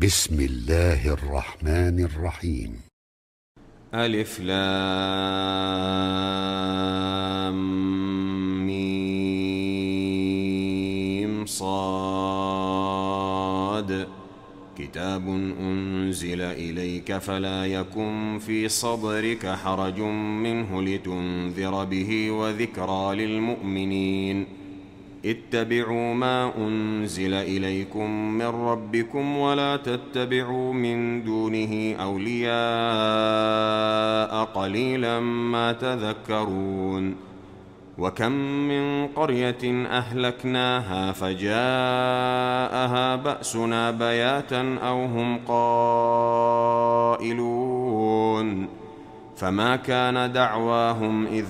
بسم الله الرحمن الرحيم. ألف لام ميم صاد. كتاب أنزل إليك فلا يكن في صدرك حرج منه لتنذر به وذكرى للمؤمنين. اتبعوا ما أنزل إليكم من ربكم ولا تتبعوا من دونه أولياء قليلا ما تذكرون. وكم من قرية أهلكناها فجاءها بأسنا بياتا أو هم قائلون فما كان دعواهم إذ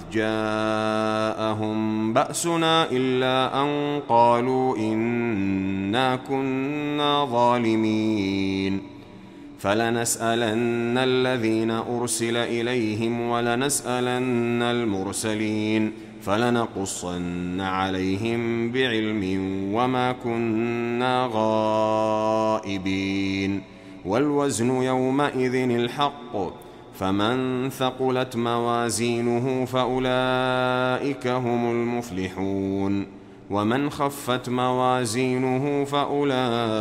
جاءهم بأسنا إلا أن قالوا إنا كنا ظالمين. فلنسألن الذين أرسل إليهم ولنسألن المرسلين فلنقصن عليهم بعلم وما كنا غائبين. والوزن يومئذ الحق فمن ثقلت موازينه فأولئك هم المفلحون ومن خفت موازينه فأولئك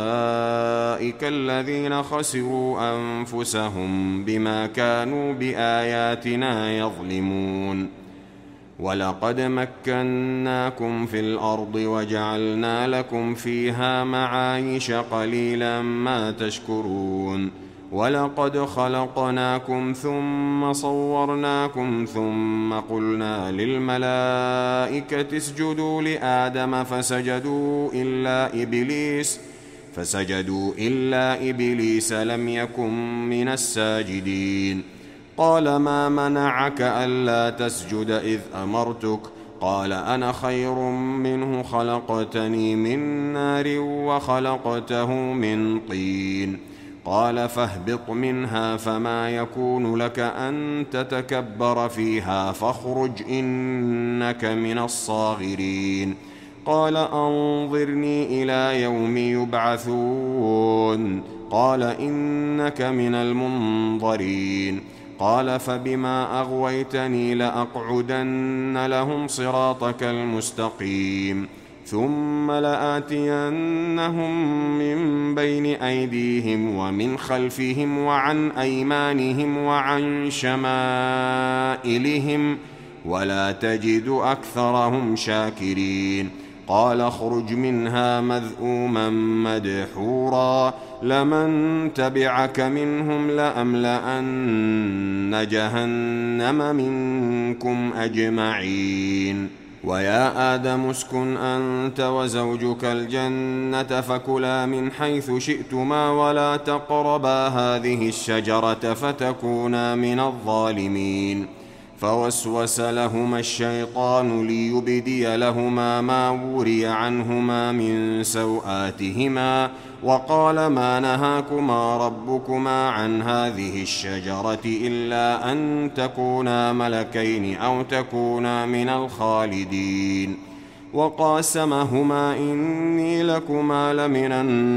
الذين خسروا أنفسهم بما كانوا بآياتنا يظلمون. ولقد مكناكم في الأرض وجعلنا لكم فيها معايش قليلا ما تشكرون. ولقد خلقناكم ثم صورناكم ثم قلنا للملائكة اسجدوا لآدم فسجدوا إلا إبليس لم يكن من الساجدين. قال ما منعك ألا تسجد إذ أمرتك؟ قال أنا خير منه خلقتني من نار وخلقته من طين. قال فاهبط منها فما يكون لك أن تتكبر فيها فاخرج إنك من الصاغرين. قال أنظرني إلى يوم يبعثون. قال إنك من المنظرين. قال فبما أغويتني لأقعدن لهم صراطك المستقيم ثم لآتينهم من بين أيديهم ومن خلفهم وعن أيمانهم وعن شمائلهم ولا تجد أكثرهم شاكرين. قال اخرج منها مذءوما مدحورا لمن تبعك منهم لأملأن جهنم منكم أجمعين. ويا آدم اسكن أنت وزوجك الجنة فكلا من حيث شئتما ولا تقربا هذه الشجرة فتكونا من الظالمين. فوسوس لهما الشيطان ليبدي لهما ما وري عنهما من سوآتهما وقال ما نهاكما ربكما عن هذه الشجرة إلا أن تكونا ملكين أو تكونا من الخالدين. وقاسمهما إني لكما لمن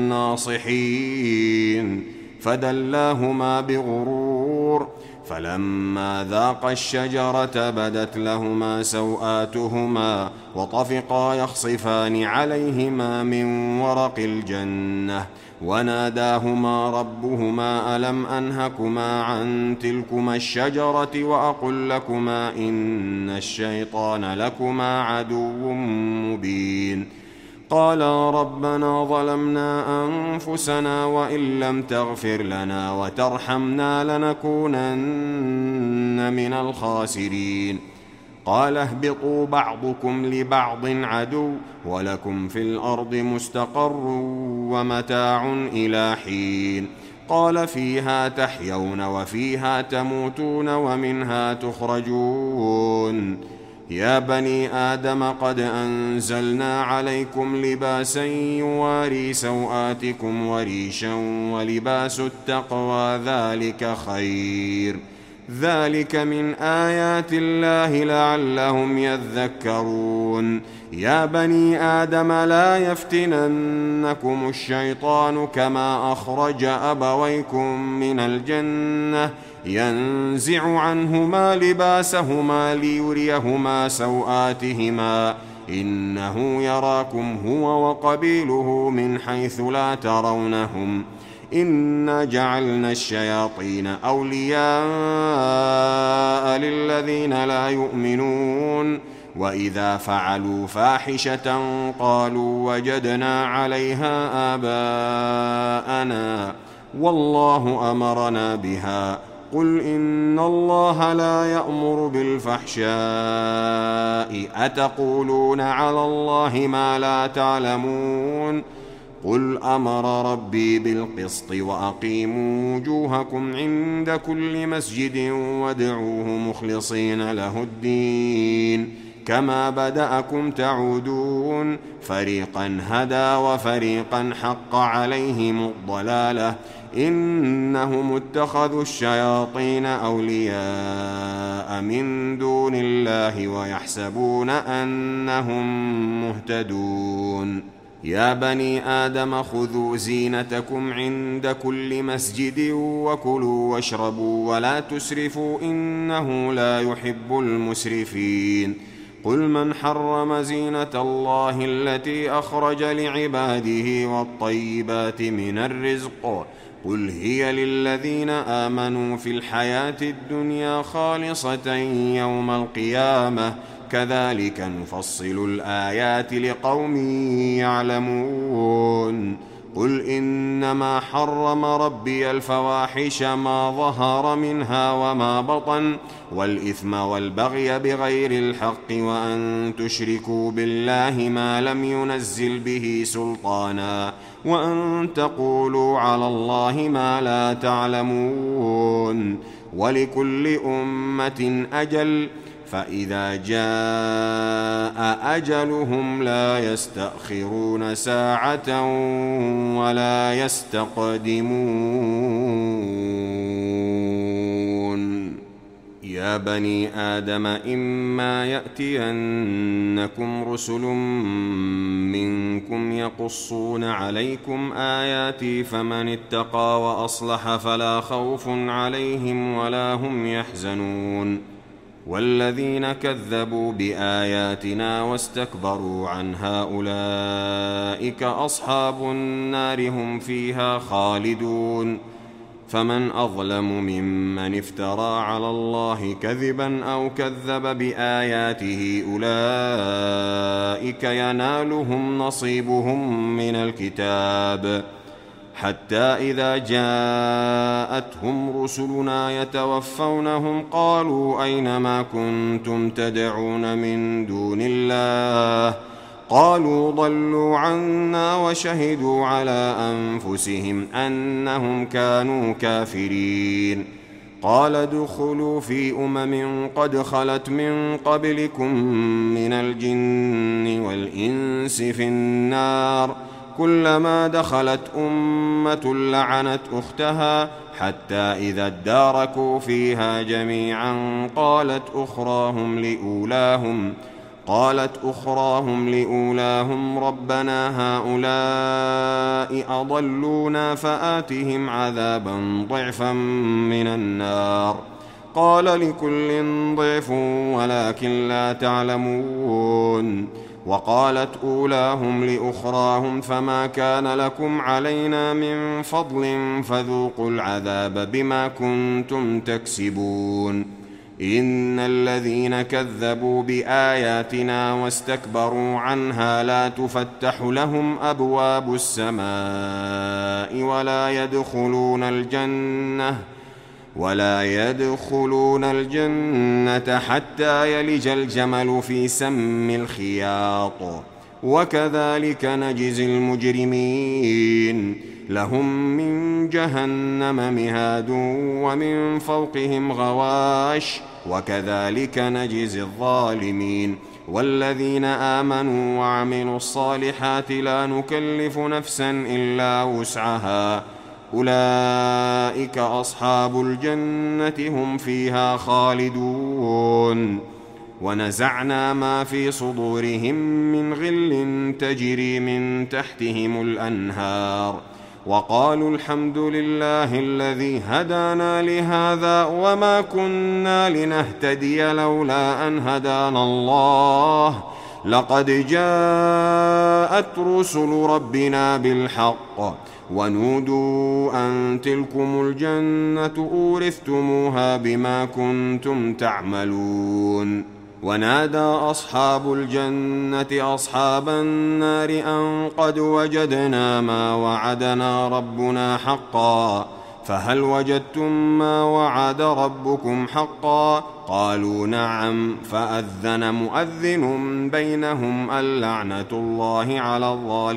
الناصحين فدلاهما بغرور. فلما ذاقا الشجرة بدت لهما سوآتهما وطفقا يخصفان عليهما من ورق الجنة وناداهما ربهما ألم أنهكما عن تلكما الشجرة وأقل لكما إن الشيطان لكما عدو مبين. قالا ربنا ظلمنا أنفسنا وإن لم تغفر لنا وترحمنا لنكونن من الخاسرين. قال اهبطوا بعضكم لبعض عدو ولكم في الأرض مستقر ومتاع إلى حين. قال فيها تحيون وفيها تموتون ومنها تخرجون. يا بني آدم قد أنزلنا عليكم لباسا يواري سوآتكم وريشا ولباس التقوى ذلك خير ذلك من آيات الله لعلهم يذكرون يا بني آدم لا يفتننكم الشيطان كما أخرج أبويكم من الجنة ينزع عنهما لباسهما ليريهما سوآتهما إنه يراكم هو وقبيله من حيث لا ترونهم إنا جعلنا الشياطين أولياء للذين لا يؤمنون وإذا فعلوا فاحشة قالوا وجدنا عليها آباءنا والله أمرنا بها قل إن الله لا يأمر بالفحشاء أتقولون على الله ما لا تعلمون قل أمر ربي بالقسط وأقيموا وجوهكم عند كل مسجد وادعوه مخلصين له الدين كما بدأكم تعودون فريقا هدى وفريقا حق عليهم الضلالة إنهم اتخذوا الشياطين أولياء من دون الله ويحسبون أنهم مهتدون يا بني آدم خذوا زينتكم عند كل مسجد وكلوا واشربوا ولا تسرفوا إنه لا يحب المسرفين قل من حرم زينة الله التي أخرج لعباده والطيبات من الرزق قل هي للذين آمنوا في الحياة الدنيا خالصة يوم القيامة كذلك نفصل الآيات لقوم يعلمون قل إنما حرم ربي الفواحش ما ظهر منها وما بطن والإثم والبغي بغير الحق وأن تشركوا بالله ما لم ينزل به سلطانا وأن تقولوا على الله ما لا تعلمون ولكل أمة أجل فإذا جاء أجلهم لا يستأخرون ساعة ولا يستقدمون يا بني آدم إما يأتينكم رسل منكم يقصون عليكم آياتي فمن اتقى وأصلح فلا خوف عليهم ولا هم يحزنون والذين كذبوا بآياتنا واستكبروا عنها أولئك أصحاب النار هم فيها خالدون فمن أظلم ممن افترى على الله كذبا أو كذب بآياته أولئك ينالهم نصيبهم من الكتاب حتى إذا جاءتهم رسلنا يتوفونهم قالوا أين ما كنتم تدعون من دون الله قالوا ضلوا عنا وشهدوا على أنفسهم أنهم كانوا كافرين قال ادخلوا في قد خلت من قبلكم من الجن والإنس في النار كلما دخلت أمة لعنت أختها حتى إذا اداركوا فيها جميعا قالت أخراهم لأولاهم ربنا هؤلاء أضلونا فآتهم عذابا ضعفا من النار قال لكل ضعف ولكن لا تعلمون وقالت أولاهم لأخراهم فما كان لكم علينا من فضل فذوقوا العذاب بما كنتم تكسبون إن الذين كذبوا بآياتنا واستكبروا عنها لا تفتح لهم أبواب السماء ولا يدخلون الجنة حتى يلج الجمل في سم الخياط وكذلك نجزي المجرمين لهم من جهنم مهاد ومن فوقهم غواش وكذلك نجزي الظالمين والذين آمنوا وعملوا الصالحات لا نكلف نفسا إلا وسعها أولئك أصحاب الجنة هم فيها خالدون. ونزعنا ما في صدورهم من غل تجري من تحتهم الأنهار وقالوا الحمد لله الذي هدانا لهذا وما كنا لنهتدي لولا أن هدانا الله لقد جاءت رسل ربنا بالحق ونودوا أن تلكم الجنة أورثتموها بما كنتم تعملون. ونادى أصحاب الجنة أصحاب النار أن قد وجدنا ما وعدنا ربنا حقا فهل وجدتم ما وعد ربكم حقا؟ قالوا نعم. فأذن مؤذن بينهم اللعنة الله على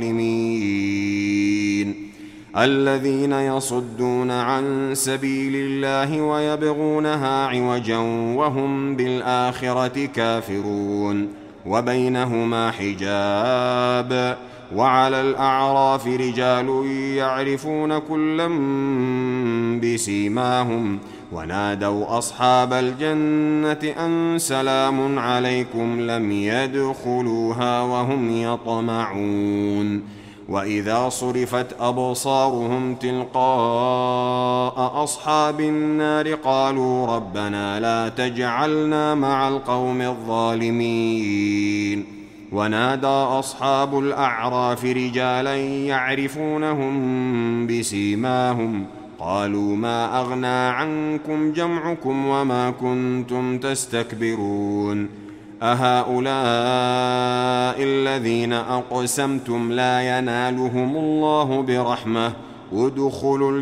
الظالمين الذين يصدون عن سبيل الله ويبغونها عوجا وهم بالآخرة كافرون. وبينهما حجاب. وعلى الأعراف رجال يعرفون كلا بسيماهم ونادوا أصحاب الجنة أن سلام عليكم لم يدخلوها وهم يطمعون. وإذا صرفت أبصارهم تلقاء أصحاب النار قالوا ربنا لا تجعلنا مع القوم الظالمين. ونادى أصحاب الأعراف رجالا يعرفونهم بسيماهم قالوا ما أغنى عنكم جمعكم وما كنتم تستكبرون أهؤلاء الذين أقسمتم لا ينالهم الله برحمة ادخلوا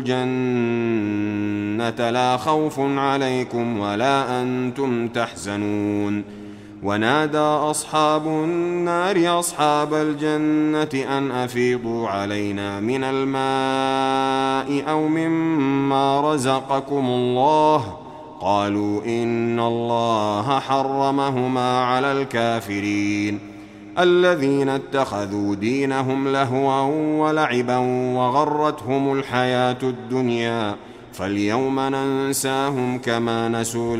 الجنة لا خوف عليكم ولا أنتم تحزنون. ونادى أصحاب النار أصحاب الجنة أن أفيضوا علينا من الماء أو مما رزقكم الله قالوا إن الله حرمهما على الكافرين الذين اتخذوا دينهم لهوا ولعبا وغرتهم الحياة الدنيا فاليوم ننساهم كما نسوا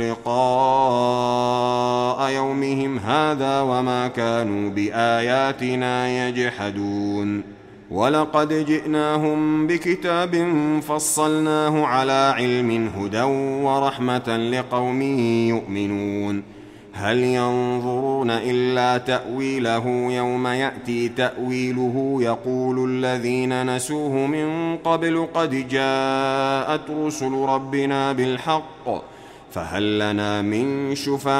لقاء يومهم هذا وما كانوا بآياتنا يجحدون. ولقد جئناهم بكتاب فصلناه على علم هدى ورحمة لقوم يؤمنون. هل ينظرون إلا تأويله يوم يأتي تأويله يقول الذين نسوه من قبل قد جاءت رسل ربنا بالحق فهل لنا من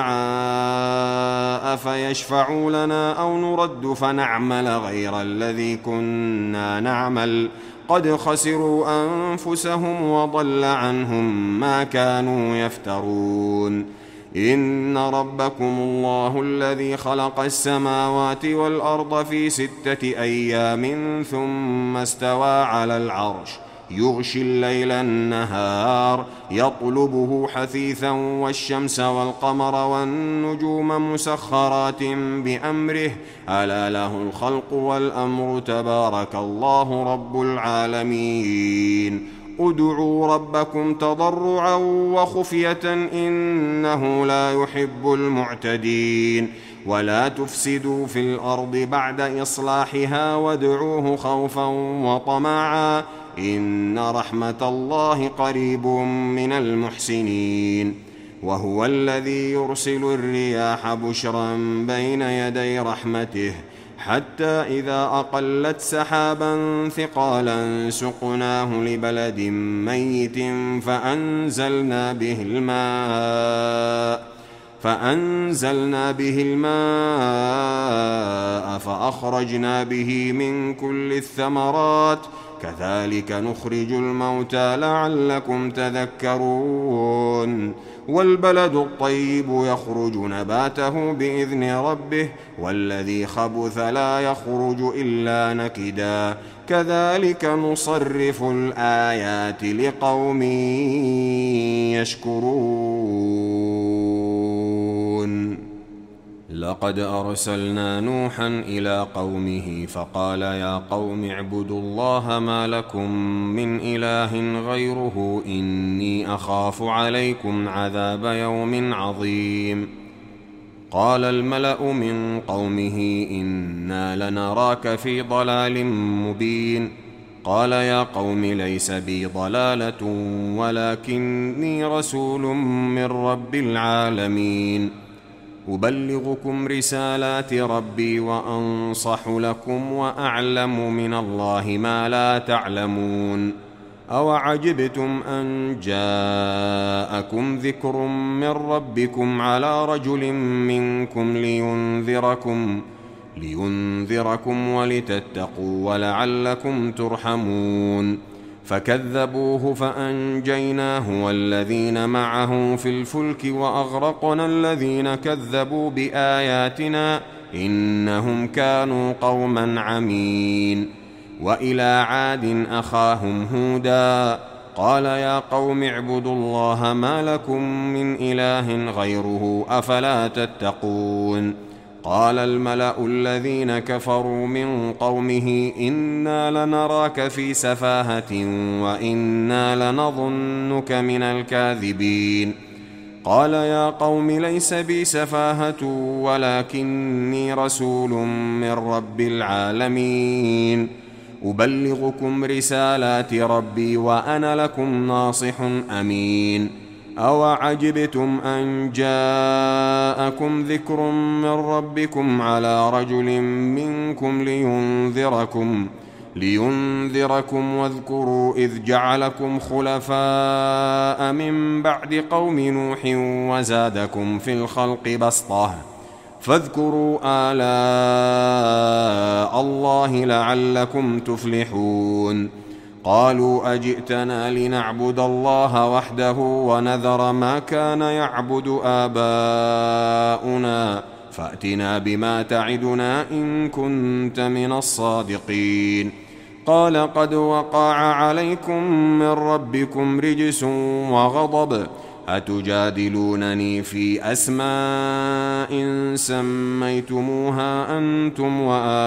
شفعاء فيشفعوا لنا أو نرد فنعمل غير الذي كنا نعمل قد خسروا أنفسهم وضل عنهم ما كانوا يفترون. إن ربكم الله الذي خلق السماوات والأرض في 6 أيام ثم استوى على العرش يغشي الليل النهار يطلبه حثيثا والشمس والقمر والنجوم مسخرات بأمره ألا له الخلق والأمر تبارك الله رب العالمين. ادعوا ربكم تضرعا وخفية إنه لا يحب المعتدين. ولا تفسدوا في الأرض بعد إصلاحها وادعوه خوفا وطمعا إن رحمة الله قريب من المحسنين. وهو الذي يرسل الرياح بشرا بين يدي رحمته حتى إذا أقلت سحابا ثقالا سقناه لبلد ميت فأنزلنا به الماء فأخرجنا به من كل الثمرات كذلك نخرج الموتى لعلكم تذكرون. والبلد الطيب يخرج نباته بإذن ربه والذي خبث لا يخرج إلا نكدا كذلك نصرف الآيات لقوم يشكرون. لقد أرسلنا نوحا إلى قومه فقال يا قوم اعبدوا الله ما لكم من إله غيره إني أخاف عليكم عذاب يوم عظيم. قال الملأ من قومه إنا لنراك في ضلال مبين. قال يا قوم ليس بي ضلالة ولكني رسول من رب العالمين أبلغكم رسالات ربي وأنصح لكم وأعلم من الله ما لا تعلمون. أوعجبتم أن جاءكم ذكر من ربكم على رجل منكم لينذركم ولتتقوا ولعلكم ترحمون. فكذبوه فأنجيناه والذين معه في الفلك وأغرقنا الذين كذبوا بآياتنا إنهم كانوا قوما عمين. وإلى عاد أخاهم هودا قال يا قوم اعبدوا الله ما لكم من إله غيره أفلا تتقون. قال الملأ الذين كفروا من قومه إنا لنراك في سفاهة وإنا لنظنك من الكاذبين. قال يا قوم ليس بي سفاهة ولكني رسول من رب العالمين أبلغكم رسالات ربي وأنا لكم ناصح أمين. أوعجبتم أن جاءكم ذكر من ربكم على رجل منكم لينذركم واذكروا إذ جعلكم خلفاء من بعد قوم نوح وزادكم في الخلق بسطة فاذكروا آلاء الله لعلكم تفلحون. قالوا أجئتنا لنعبد الله وحده ونذر ما كان يعبد آباؤنا فأتنا بما تعدنا إن كنت من الصادقين. قال قد وقع عليكم من ربكم رجس وغضب أتجادلونني في أسماء سميتموها أنتم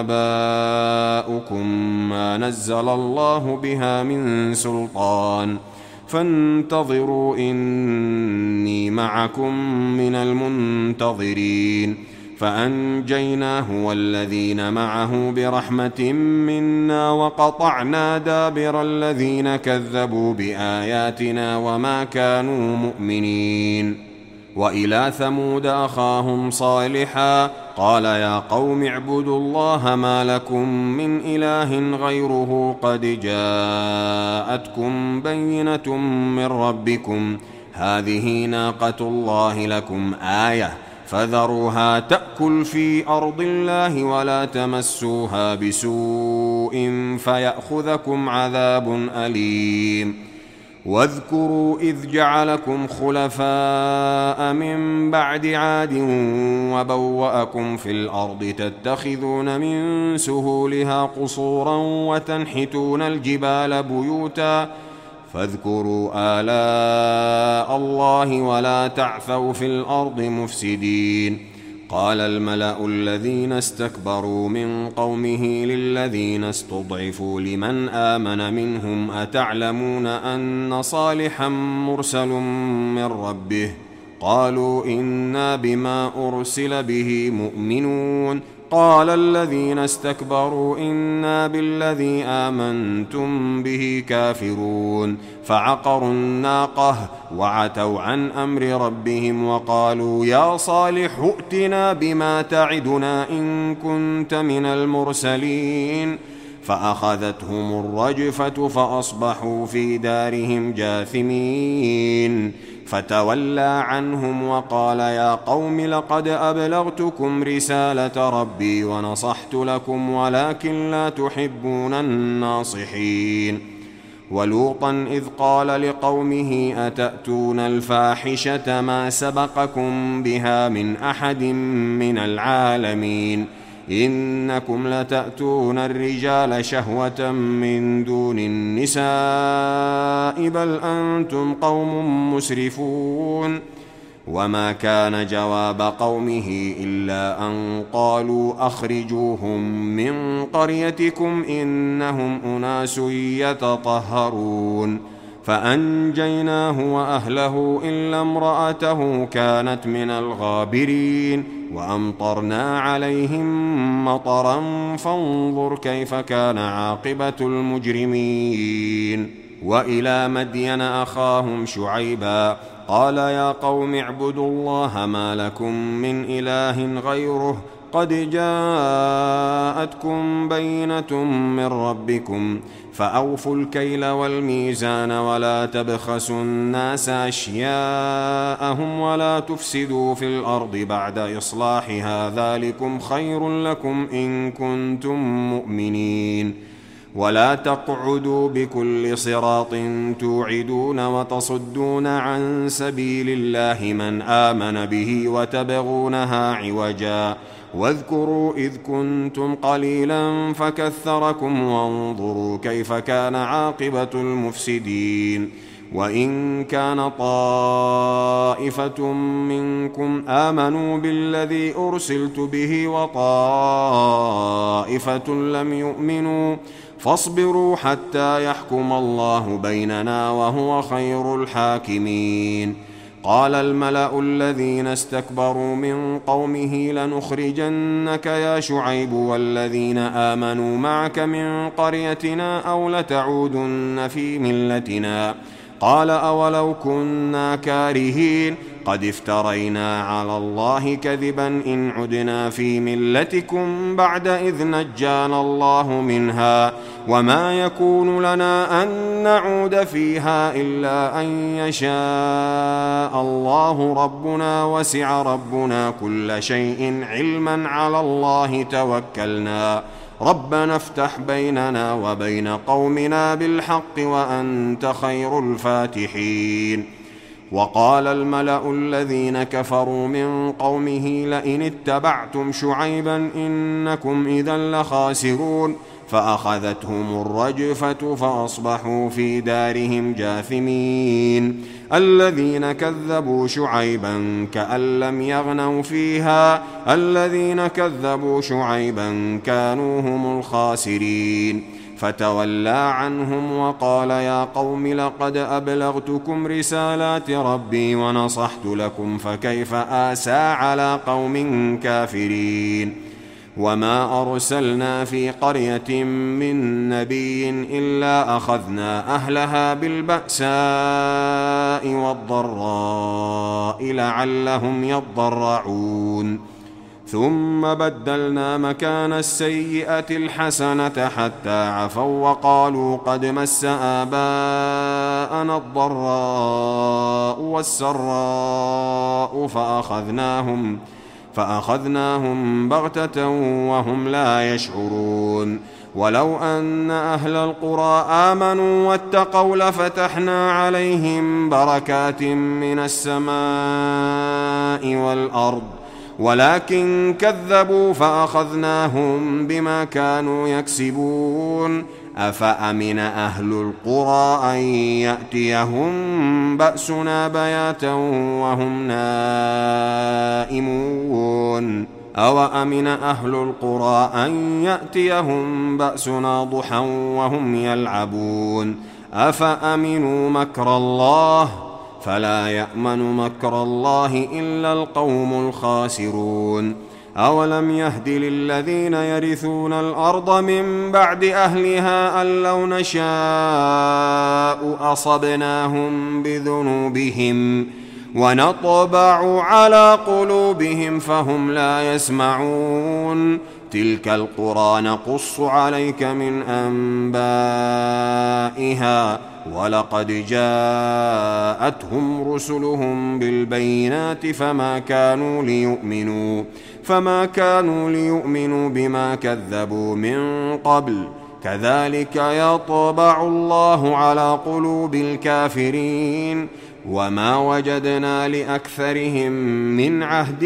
وآباؤكم ما نزل الله بها من سلطان فانتظروا إني معكم من المنتظرين. فأنجيناه والذين معه برحمة منا وقطعنا دابر الذين كذبوا بآياتنا وما كانوا مؤمنين. وإلى ثمود أخاهم صالحا قال يا قوم اعبدوا الله ما لكم من إله غيره قد جاءتكم بينة من ربكم هذه ناقة الله لكم آية فذروها تأكل في أرض الله ولا تمسوها بسوء فيأخذكم عذاب أليم. واذكروا إذ جعلكم خلفاء من بعد عاد وبوأكم في الأرض تتخذون من سهولها قصورا وتنحتون الجبال بيوتا فاذكروا آلاء الله ولا تعثوا في الأرض مفسدين. قال الملأ الذين استكبروا من قومه للذين استضعفوا لمن آمن منهم أتعلمون أن صالحا مرسل من ربه قالوا إنا بما أرسل به مؤمنون. قال الذين استكبروا إنا بالذي آمنتم به كافرون. فعقروا الناقة وعتوا عن أمر ربهم وقالوا يا صالح ائتنا بما تعدنا إن كنت من المرسلين. فأخذتهم الرجفة فأصبحوا في دارهم جاثمين. فتولى عنهم وقال يا قوم لقد أبلغتكم رسالة ربي ونصحت لكم ولكن لا تحبون الناصحين. ولوطا إذ قال لقومه أتأتون الفاحشة ما سبقكم بها من أحد من العالمين إنكم لتأتون الرجال شهوة من دون النساء بل أنتم قوم مسرفون. وما كان جواب قومه إلا أن قالوا أخرجوهم من قريتكم إنهم أناس يتطهرون فأنجيناه وأهله إلا امرأته كانت من الغابرين وأمطرنا عليهم مطرا فانظر كيف كان عاقبة المجرمين. وإلى مدين أخاهم شعيبا قال يا قوم اعبدوا الله ما لكم من إله غيره قد جاءتكم بينة من ربكم فأوفوا الكيل والميزان ولا تبخسوا الناس أشياءهم ولا تفسدوا في الأرض بعد إصلاحها ذلكم خير لكم إن كنتم مؤمنين. ولا تقعدوا بكل صراط توعدون وتصدون عن سبيل الله من آمن به وتبغونها عوجا واذكروا إذ كنتم قليلا فكثركم وانظروا كيف كان عاقبة المفسدين. وإن كان طائفة منكم آمنوا بالذي أرسلت به وطائفة لم يؤمنوا فاصبروا حتى يحكم الله بيننا وهو خير الحاكمين. قال الملأ الذين استكبروا من قومه لنخرجنك يا شعيب والذين آمنوا معك من قريتنا أو لتعودن في ملتنا قال أولو كنا كارهين قد افترينا على الله كذبا إن عدنا في ملتكم بعد إذ نجانا الله منها وما يكون لنا أن نعود فيها إلا أن يشاء الله ربنا وسع ربنا كل شيء علما على الله توكلنا ربنا افتح بيننا وبين قومنا بالحق وأنت خير الفاتحين. وقال الملأ الذين كفروا من قومه لئن اتبعتم شعيبا إنكم إذا لخاسرون فأخذتهم الرجفة فأصبحوا في دارهم جاثمين. الذين كذبوا شعيبا كأن لم يغنوا فيها الذين كذبوا شعيبا كانوا هم الخاسرين. فتولى عنهم وقال يا قوم لقد أبلغتكم رسالات ربي ونصحت لكم فكيف آسى على قوم كافرين. وما أرسلنا في قرية من نبي إلا أخذنا أهلها بالبأساء والضراء لعلهم يضرعون ثم بدلنا مكان السيئة الحسنة حتى عفوا وقالوا قد مس آباءنا الضراء والسراء فأخذناهم بغتة وهم لا يشعرون. ولو أن أهل القرى آمنوا واتقوا لفتحنا عليهم بركات من السماء والأرض ولكن كذبوا فأخذناهم بما كانوا يكسبون. أفأمن أهل القرى أن يأتيهم بأسنا بياتا وهم نائمون أوأمن أهل القرى أن يأتيهم بأسنا ضحى وهم يلعبون أفأمنوا مكر الله فلا يأمن مكر الله إلا القوم الخاسرون. أولم يهد للذين يرثون الأرض من بعد أهلها أن لو نشاء أصبناهم بذنوبهم ونطبع على قلوبهم فهم لا يسمعون. تلك القرى نقص عليك من أنبائها ولقد جاءتهم رسلهم بالبينات فما كانوا ليؤمنوا بما كذبوا من قبل كذلك يطبع الله على قلوب الكافرين. وما وجدنا لأكثرهم من عهد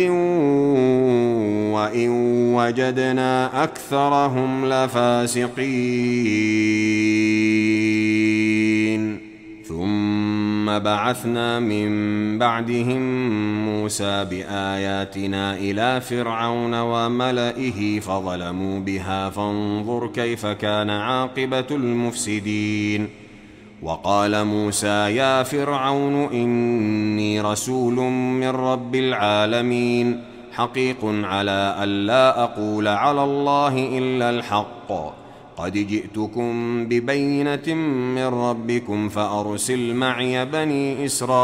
وإن وجدنا أكثرهم لفاسقين. ثم ثم بعثنا من بعدهم موسى بآياتنا إلى فرعون وملئه فظلموا بها فانظر كيف كان عاقبة المفسدين. وقال موسى يا فرعون إني رسول من رب العالمين حقيق على ألا أقول على الله إلا الحق قد جئتكم ببينة من ربكم فأرسل معي بني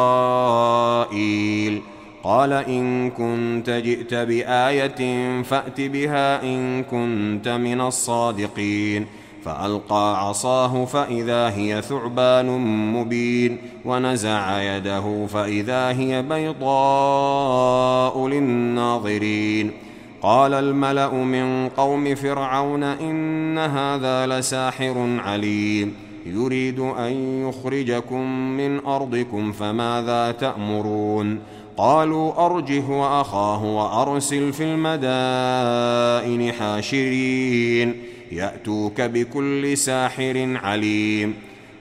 إسرائيل. قال إن كنت جئت بآية فأت بها إن كنت من الصادقين. فألقى عصاه فإذا هي ثعبان مبين ونزع يده فإذا هي بيضاء للناظرين. قال الملأ من قوم فرعون إن هذا لساحر عليم يريد أن يخرجكم من أرضكم فماذا تأمرون. قالوا أرجه وأخاه وأرسل في المدائن حاشرين يأتوك بكل ساحر عليم.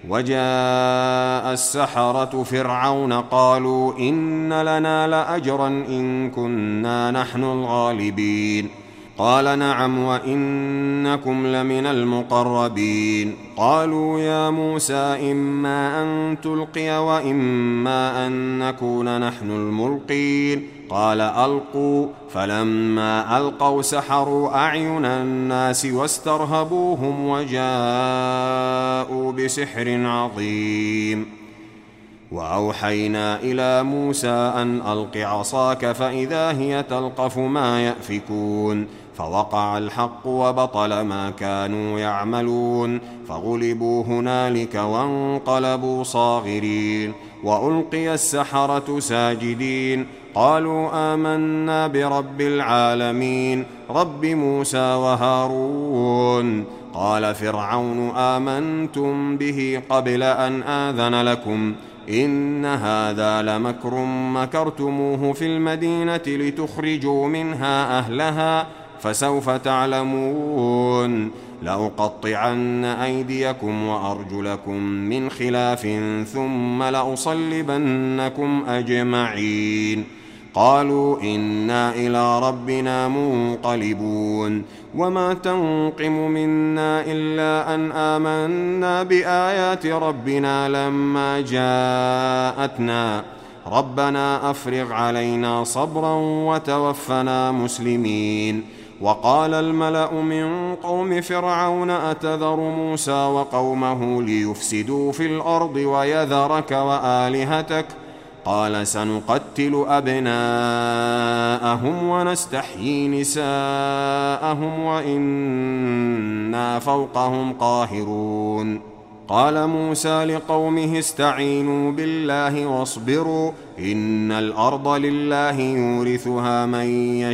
وجاء السحرة فرعون قالوا إن لنا لأجرا إن كنا نحن الغالبين. قال نعم وإنكم لمن المقربين. قالوا يا موسى إما أن تلقي وإما أن نكون نحن الملقين. قال ألقوا. فلما ألقوا سحروا أعين الناس واسترهبوهم وجاءوا بسحر عظيم. وأوحينا إلى موسى أن ألق عصاك فإذا هي تلقف ما يأفكون. فوقع الحق وبطل ما كانوا يعملون فغلبوا هنالك وانقلبوا صاغرين. وألقي السحرة ساجدين قالوا آمنا برب العالمين رب موسى وهارون. قال فرعون آمنتم به قبل أن آذن لكم إن هذا لمكر مكرتموه في المدينة لتخرجوا منها أهلها فسوف تعلمون. لأقطعن أيديكم وأرجلكم من خلاف ثم لأصلبنكم أجمعين. قالوا إنا إلى ربنا منقلبون. وما تنقم منا إلا أن آمنا بآيات ربنا لما جاءتنا ربنا أفرغ علينا صبرا وتوفنا مسلمين. وقال الملأ من قوم فرعون أتذر موسى وقومه ليفسدوا في الأرض ويذرك وآلهتك قال سنقتل أبناءهم ونستحيي نساءهم وإنا فوقهم قاهرون. قال موسى لقومه استعينوا بالله واصبروا إن الأرض لله يورثها من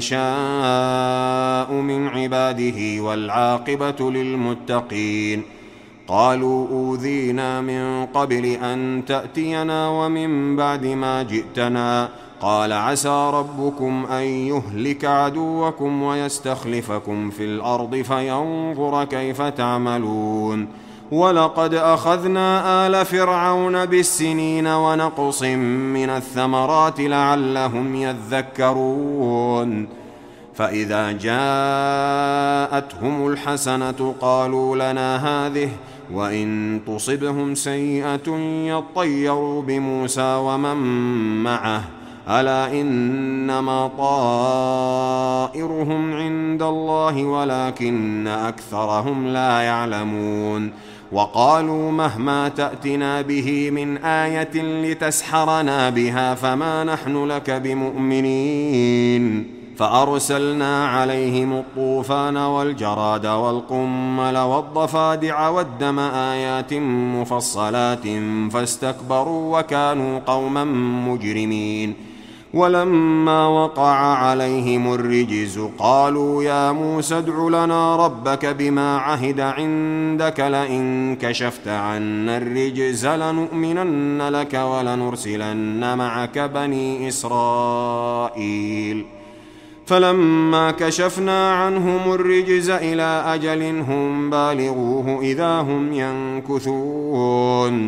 يشاء من عباده والعاقبة للمتقين. قالوا أوذينا من قبل أن تأتينا ومن بعد ما جئتنا قال عسى ربكم أن يهلك عدوكم ويستخلفكم في الأرض فينظر كيف تعملون. ولقد أخذنا آل فرعون بالسنين ونقص من الثمرات لعلهم يذكرون. فإذا جاءتهم الحسنة قالوا لنا هذه وإن تصبهم سيئة يطيروا بموسى ومن معه ألا إنما طائرهم عند الله ولكن أكثرهم لا يعلمون. وقالوا مهما تأتنا به من آية لتسحرنا بها فما نحن لك بمؤمنين. فأرسلنا عليهم الطوفان والجراد والقمل والضفادع والدم آيات مفصلات فاستكبروا وكانوا قوما مجرمين. ولما وقع عليهم الرجز قالوا يا موسى ادع لنا ربك بما عهد عندك لئن كشفت عنا الرجز لنؤمنن لك ولنرسلن معك بني إسرائيل. فلما كشفنا عنهم الرجز إلى أجل هم بالغوه إذا هم ينكثون.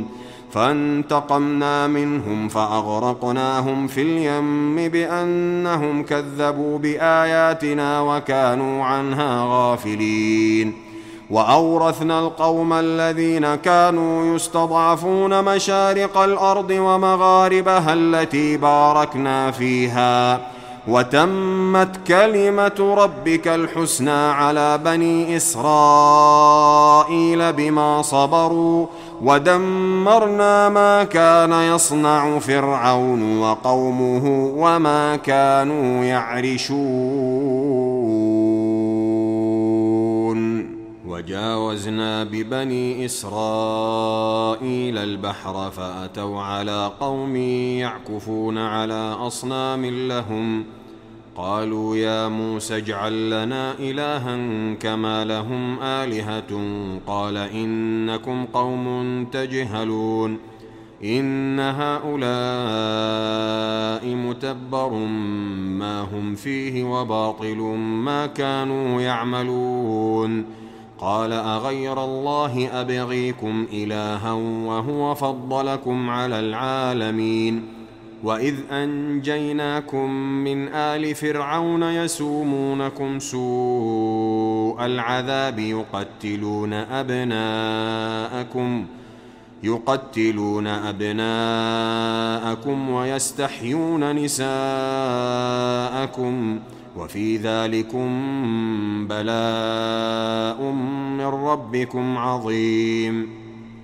فانتقمنا منهم فأغرقناهم في اليم بأنهم كذبوا بآياتنا وكانوا عنها غافلين. وأورثنا القوم الذين كانوا يستضعفون مشارق الأرض ومغاربها التي باركنا فيها، وتمت كلمة ربك الحسنى على بني إسرائيل بما صبروا، ودمرنا ما كان يصنع فرعون وقومه وما كانوا يعرشون. وجاوزنا ببني إسرائيل البحر فأتوا على قوم يعكفون على أصنام لهم، قالوا يا موسى اجعل لنا إلها كما لهم آلهة، قال إنكم قوم تجهلون، إن هؤلاء متبر ما هم فيه وباطل ما كانوا يعملون. قال أغير الله أبغيكم إلها وهو فضلكم على العالمين. وإذ أنجيناكم من آل فرعون يسومونكم سوء العذاب يقتلون أبناءكم ويستحيون نساءكم، وفي ذلكم بلاء من ربكم عظيم.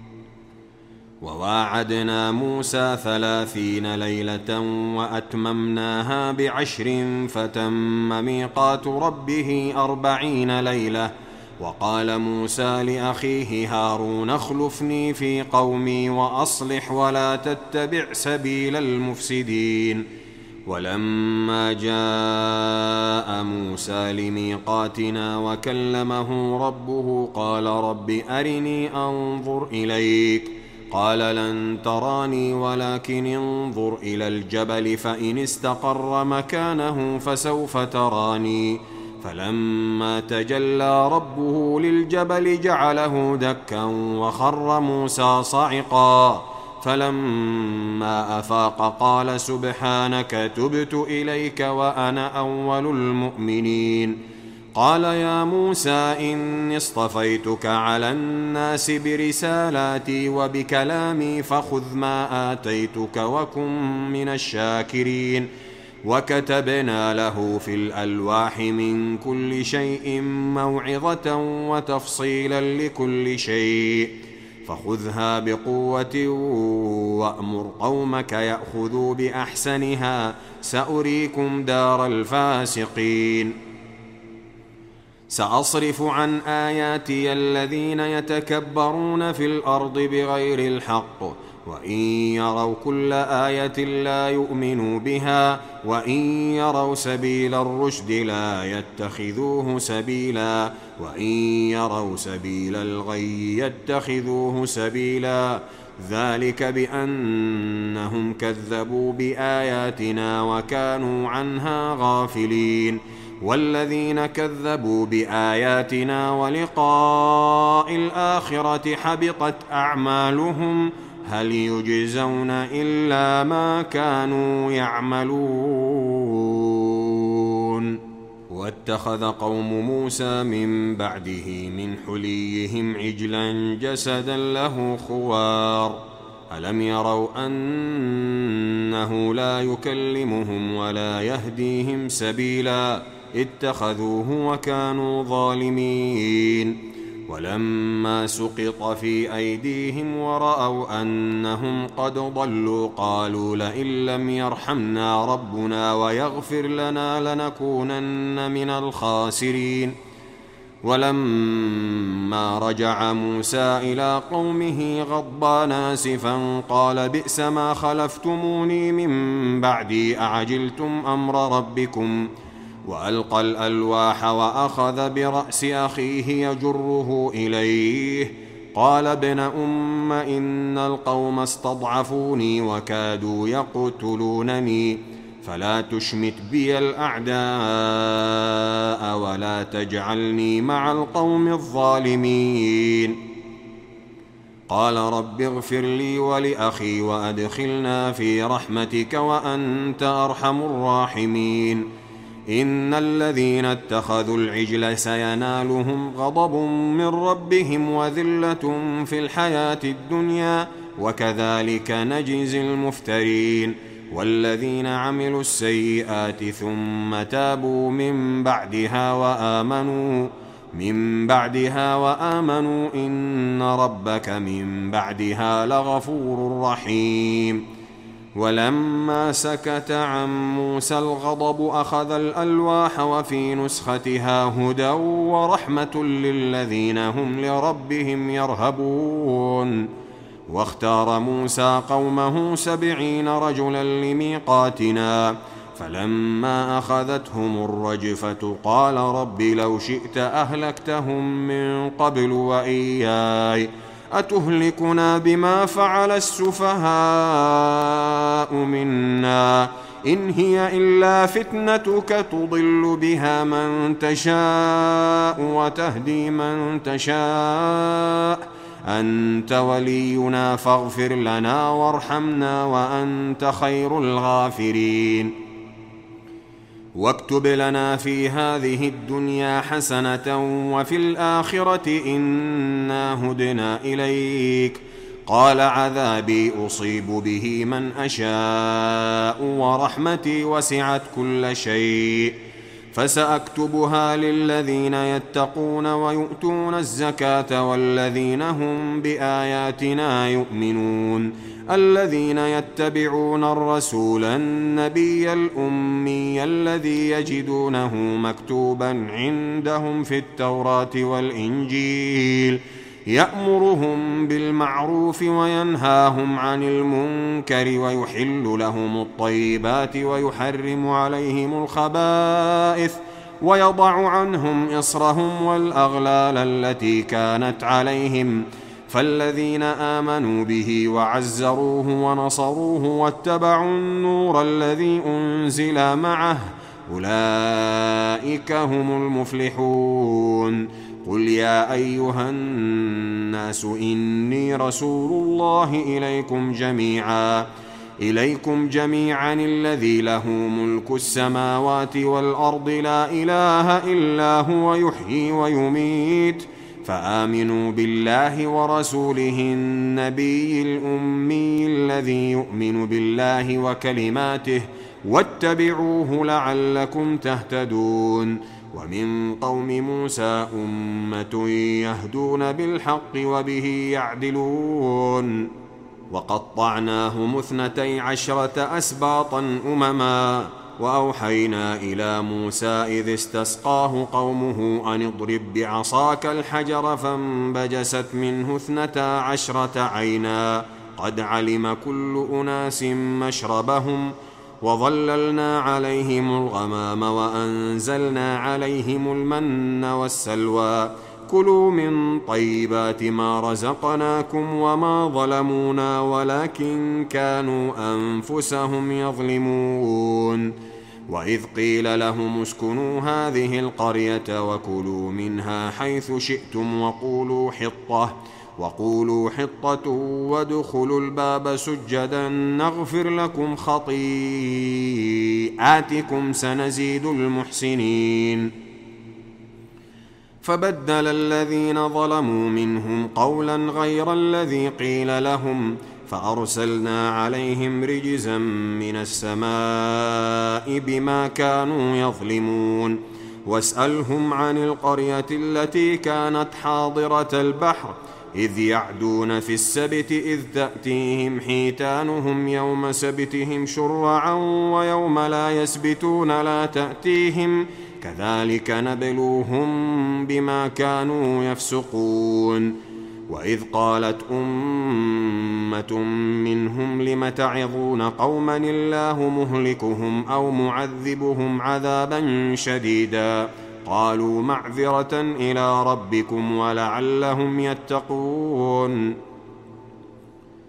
وواعدنا موسى 30 ليلة وأتممناها ب10 فتم ميقات ربه 40 ليلة. وقال موسى لأخيه هارون اخلفني في قومي وأصلح ولا تتبع سبيل المفسدين. ولما جاء موسى لميقاتنا وكلمه ربه قال رب أرني أنظر إليك، قال لن تراني ولكن انظر إلى الجبل فإن استقر مكانه فسوف تراني. فلما تجلى ربه للجبل جعله دكا وخر موسى صعقا، فلما أفاق قال سبحانك تبت إليك وأنا أول المؤمنين. قال يا موسى إني اصطفيتك على الناس برسالاتي وبكلامي فخذ ما آتيتك وكن من الشاكرين. وكتبنا له في الألواح من كل شيء موعظة وتفصيلا لكل شيء، فخذها بقوة وأمر قومك يأخذوا بأحسنها سأريكم دار الفاسقين. سأصرف عن آياتي الذين يتكبرون في الأرض بغير الحق، وإن يروا كل آية لا يؤمنوا بها، وإن يروا سبيل الرشد لا يتخذوه سبيلا، وإن يروا سبيل الغي يتخذوه سبيلا. ذلك بأنهم كذبوا بآياتنا وكانوا عنها غافلين. والذين كذبوا بآياتنا ولقاء الآخرة حبطت أعمالهم هل يجزون إلا ما كانوا يعملون. واتخذ قوم موسى من بعده من حليهم عجلا جسدا له خوار، ألم يروا أنه لا يكلمهم ولا يهديهم سبيلا، اتخذوه وكانوا ظالمين. ولما سقط في أيديهم ورأوا أنهم قد ضلوا قالوا لئن لم يرحمنا ربنا ويغفر لنا لنكونن من الخاسرين. ولما رجع موسى إلى قومه غضبان آسفا قال بئس ما خلفتموني من بعدي أعجلتم أمر ربكم، وألقى الألواح وأخذ برأس أخيه يجره إليه قال ابن أم إن القوم استضعفوني وكادوا يقتلونني فلا تشمت بي الأعداء ولا تجعلني مع القوم الظالمين. قال رب اغفر لي ولأخي وأدخلنا في رحمتك وأنت أرحم الراحمين. إن الذين اتخذوا العجل سينالهم غضب من ربهم وذلة في الحياة الدنيا وكذلك نجزي المفترين. والذين عملوا السيئات ثم تابوا من بعدها وآمنوا إن ربك من بعدها لغفور رحيم. ولما سكت عن موسى الغضب أخذ الألواح وفي نسختها هدى ورحمة للذين هم لربهم يرهبون. واختار موسى قومه 70 رجلا لميقاتنا فلما أخذتهم الرجفة قال رب لو شئت أهلكتهم من قبل وإياي أتهلكنا بما فعل السفهاء منا إن هي إلا فتنتك تضل بها من تشاء وتهدي من تشاء أنت ولينا فاغفر لنا وارحمنا وأنت خير الغافرين. واكتب لنا في هذه الدنيا حسنة وفي الآخرة إنا هدنا إليك. قال عذابي أصيب به من أشاء ورحمتي وسعت كل شيء فسأكتبها للذين يتقون ويؤتون الزكاة والذين هم بآياتنا يؤمنون الذين يتبعون الرسول النبي الأمي الذي يجدونه مكتوبا عندهم في التوراة والإنجيل يأمرهم بالمعروف وينهاهم عن المنكر ويحل لهم الطيبات ويحرم عليهم الخبائث ويضع عنهم إصرهم والأغلال التي كانت عليهم. فالذين آمنوا به وعزروه ونصروه واتبعوا النور الذي أنزل معه أولئك هم المفلحون. قل يا أيها الناس إني رسول الله إليكم جميعا الذي له ملك السماوات والأرض لا إله إلا هو يحيي ويميت فآمنوا بالله ورسوله النبي الأمي الذي يؤمن بالله وكلماته واتبعوه لعلكم تهتدون. ومن قوم موسى أمة يهدون بالحق وبه يعدلون. وقطعناهم 12 أسباطا أمما وأوحينا إلى موسى إذ استسقاه قومه أن اضرب بعصاك الحجر فانبجست منه 12 عينا قد علم كل أناس مشربهم وظللنا عليهم الغمام وأنزلنا عليهم المن والسلوى كلوا من طيبات ما رزقناكم وما ظلمونا ولكن كانوا أنفسهم يظلمون. وإذ قيل لهم اسكنوا هذه القرية وكلوا منها حيث شئتم وقولوا حطة وادخلوا الباب سجدا نغفر لكم خطيئاتكم سنزيد المحسنين. فبدل الذين ظلموا منهم قولا غير الذي قيل لهم فأرسلنا عليهم رجزا من السماء بما كانوا يظلمون. واسألهم عن القرية التي كانت حاضرة البحر إذ يعدون في السبت إذ تأتيهم حيتانهم يوم سبتهم شرعا ويوم لا يسبتون لا تأتيهم كذلك نبلوهم بما كانوا يفسقون. وإذ قالت أمة منهم لم تعظون قوما الله مهلكهم أو معذبهم عذابا شديدا قالوا معذرة إلى ربكم ولعلهم يتقون.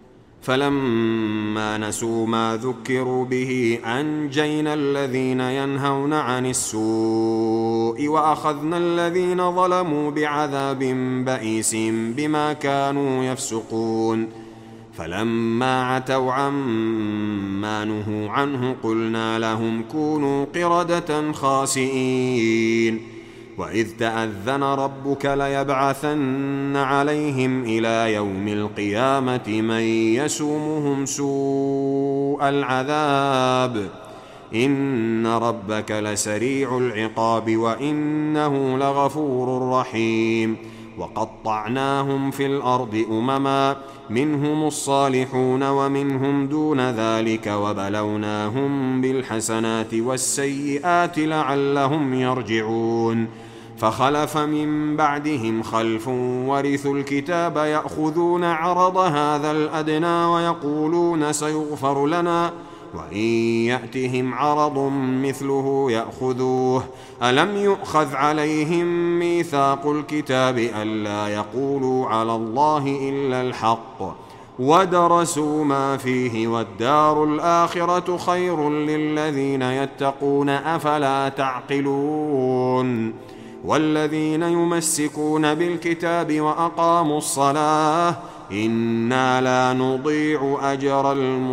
فلما نسوا ما ذكروا به أنجينا الذين ينهون عن السوء وأخذنا الذين ظلموا بعذاب بئيس بما كانوا يفسقون فلما عتوا عما نهوا عنه قلنا لهم كونوا قردة خاسئين وإذ تأذن ربك ليبعثن عليهم إلى يوم القيامة من يسومهم سوء العذاب إن ربك لسريع العقاب وإنه لغفور رحيم وقطعناهم في الأرض أمما منهم الصالحون ومنهم دون ذلك وبلوناهم بالحسنات والسيئات لعلهم يرجعون فخلف من بعدهم خلف ورثوا الكتاب يأخذون عرض هذا الأدنى ويقولون سيغفر لنا وإن يأتهم عرض مثله يأخذوه ألم يؤخذ عليهم ميثاق الكتاب ألا يقولوا على الله إلا الحق ودرسوا ما فيه والدار الآخرة خير للذين يتقون أفلا تعقلون والذين يمسكون بالكتاب وأقاموا الصلاة إنا لا نضيع أجر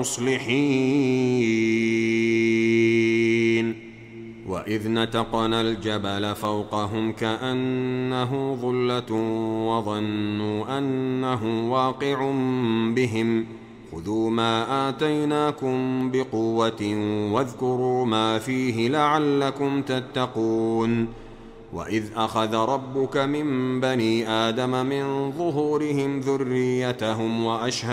المصلحين وإذ نتقنا الجبل فوقهم كأنه ظلة وظنوا أنه واقع بهم خذوا ما آتيناكم بقوة واذكروا ما فيه لعلكم تتقون وإذ أخذ ربك من بني آدم من ظهورهم ذريتهم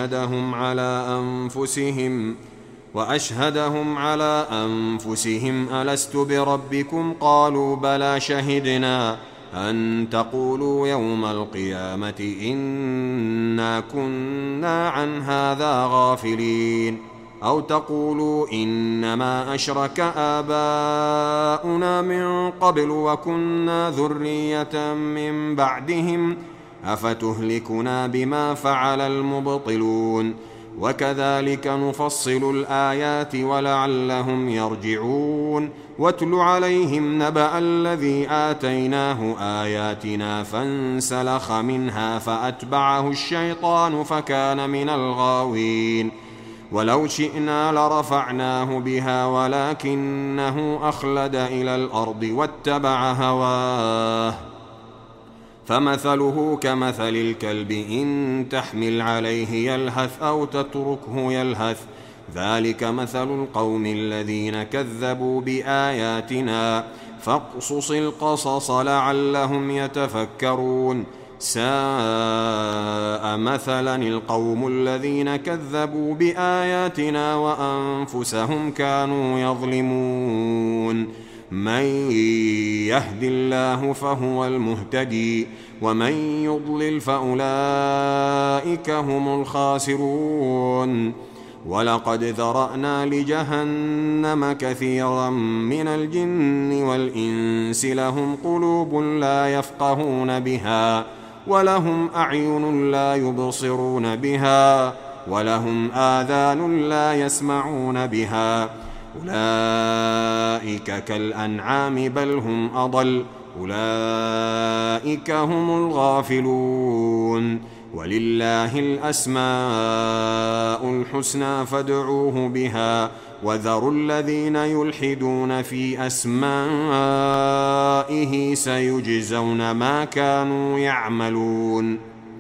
وأشهدهم على أنفسهم ألست بربكم قالوا بلى شهدنا أن تقولوا يوم القيامة إنا كنا عن هذا غافلين أو تقولوا إنما أشرك آباؤنا من قبل وكنا ذرية من بعدهم أفتهلكنا بما فعل المبطلون وكذلك نفصل الآيات ولعلهم يرجعون واتل عليهم نبأ الذي آتيناه آياتنا فانسلخ منها فأتبعه الشيطان فكان من الغاوين ولو شئنا لرفعناه بها ولكنه أخلد إلى الأرض واتبع هواه فمثله كمثل الكلب إن تحمل عليه يلهث أو تتركه يلهث ذلك مثل القوم الذين كذبوا بآياتنا فاقصص القصص لعلهم يتفكرون ساء مثلا القوم الذين كذبوا بآياتنا وأنفسهم كانوا يظلمون من يهد الله فهو المهتدي ومن يضلل فأولئك هم الخاسرون ولقد ذرأنا لجهنم كثيرا من الجن والإنس لهم قلوب لا يفقهون بها ولهم أعين لا يبصرون بها ولهم آذان لا يسمعون بها أولئك كالأنعام بل هم أضل أولئك هم الغافلون ولله الأسماء الحسنى فادعوه بها وذروا الذين يلحدون في أسمائه سيجزون ما كانوا يعملون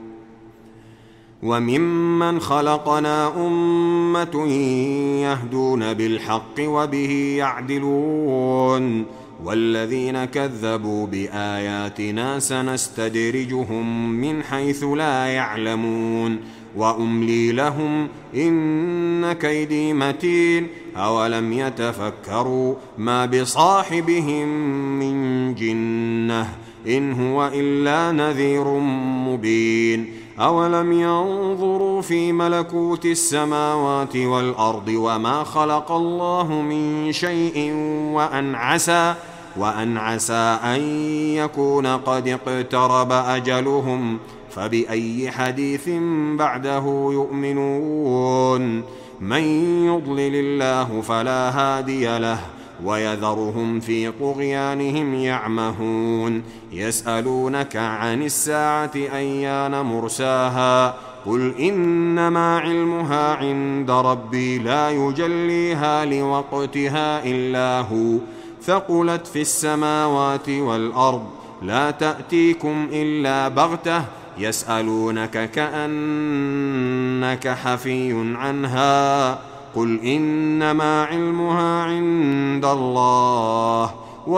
وممن خلقنا أمة يهدون بالحق وبه يعدلون والذين كذبوا بآياتنا سنستدرجهم من حيث لا يعلمون وأملي لهم إن كيدي متين أولم يتفكروا ما بصاحبهم من جنة إن هو إلا نذير مبين أولم ينظروا في ملكوت السماوات والأرض وما خلق الله من شيء وأن عسى أن يكون قد اقترب أجلهم فبأي حديث بعده يؤمنون من يضلل الله فلا هادي له ويذرهم في طغيانهم يعمهون يسألونك عن الساعة أيان مرساها قل إنما علمها عند ربي لا يجليها لوقتها إلا هو ثقلت في السماوات والأرض لا تأتيكم إلا بغتة يسألونك كأنك حفي عنها قل إنما علمها عند الله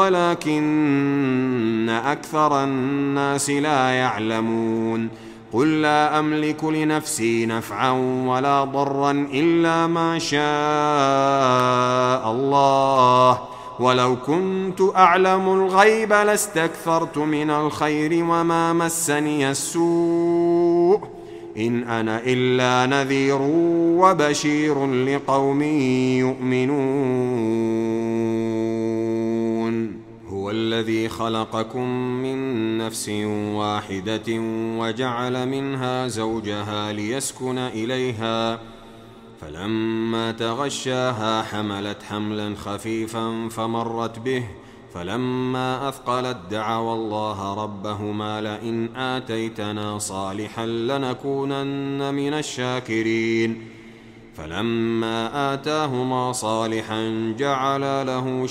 ولكن أكثر الناس لا يعلمون قل لا أملك لنفسي نفعا ولا ضرا إلا ما شاء الله ولو كنت أعلم الغيب لاستكثرت من الخير وما مسني السوء إن أنا إلا نذير وبشير لقوم يؤمنون هو الذي خلقكم من نفس واحدة وجعل منها زوجها ليسكن إليها فلما تغشاها حملت حملا خفيفا فمرت به فلما أثقلت دعوا الله ربهما لئن آتيتنا صالحا لنكونن من الشاكرين فلما آتاهما صالحا جعلا له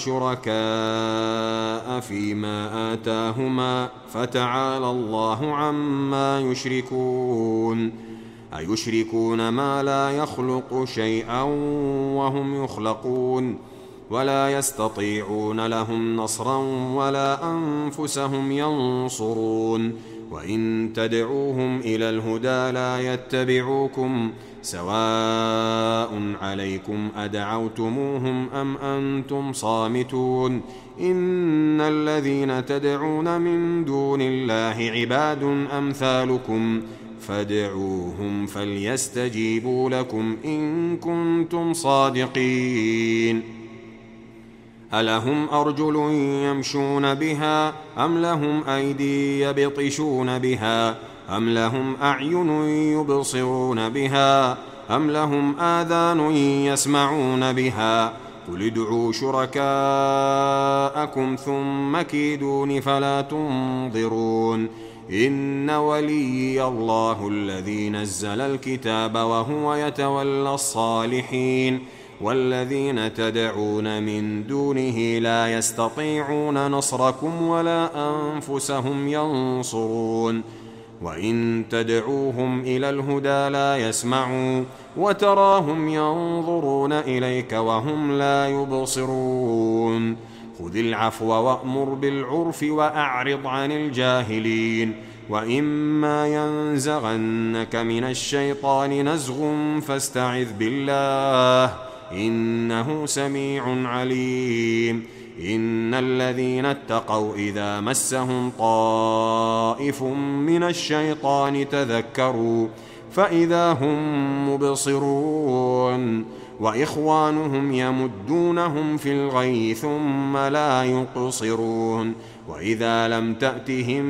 شركاء فيما آتاهما فتعالى الله عما يشركون أيشركون ما لا يخلق شيئا وهم يخلقون ولا يستطيعون لهم نصرا ولا أنفسهم ينصرون وإن تدعوهم إلى الهدى لا يتبعوكم سواء عليكم أدعوتموهم أم أنتم صامتون إن الذين تدعون من دون الله عباد أمثالكم فادعوهم فليستجيبوا لكم إن كنتم صادقين ألهم أرجل يمشون بها أم لهم أيدي يبطشون بها أم لهم أعين يبصرون بها أم لهم آذان يسمعون بها قل ادعوا شركاءكم ثم كيدون فلا تنظرون إن وليي الله الذي نزل الكتاب وهو يتولى الصالحين والذين تدعون من دونه لا يستطيعون نصركم ولا أنفسهم ينصرون وإن تدعوهم إلى الهدى لا يسمعوا وتراهم ينظرون إليك وهم لا يبصرون خذ العفو وأمر بالعرف وأعرض عن الجاهلين وإما ينزغنك من الشيطان نزغ فاستعذ بالله إنه سميع عليم إن الذين اتقوا إذا مسهم طائف من الشيطان تذكروا فإذا هم مبصرون وإخوانهم يمدونهم في الغي ثم لا يقصرون وإذا لم تأتهم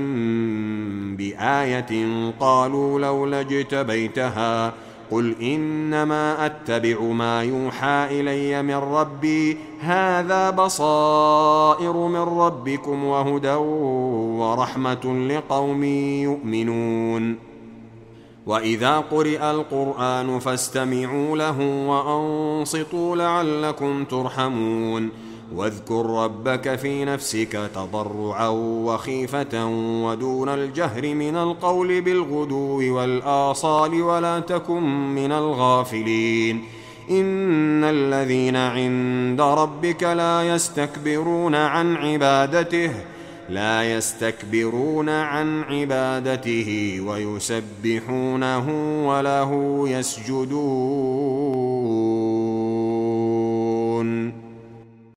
بآية قالوا لولا اجتبيتها قل إنما أتبع ما يوحى إلي من ربي هذا بصائر من ربكم وهدى ورحمة لقوم يؤمنون وإذا قرئ القرآن فاستمعوا له وأنصتوا لعلكم ترحمون واذكر ربك في نفسك تضرعا وخيفة ودون الجهر من القول بالغدو والآصال ولا تكن من الغافلين إن الذين عند ربك لا يستكبرون عن عبادته ويسبحونه وله يسجدون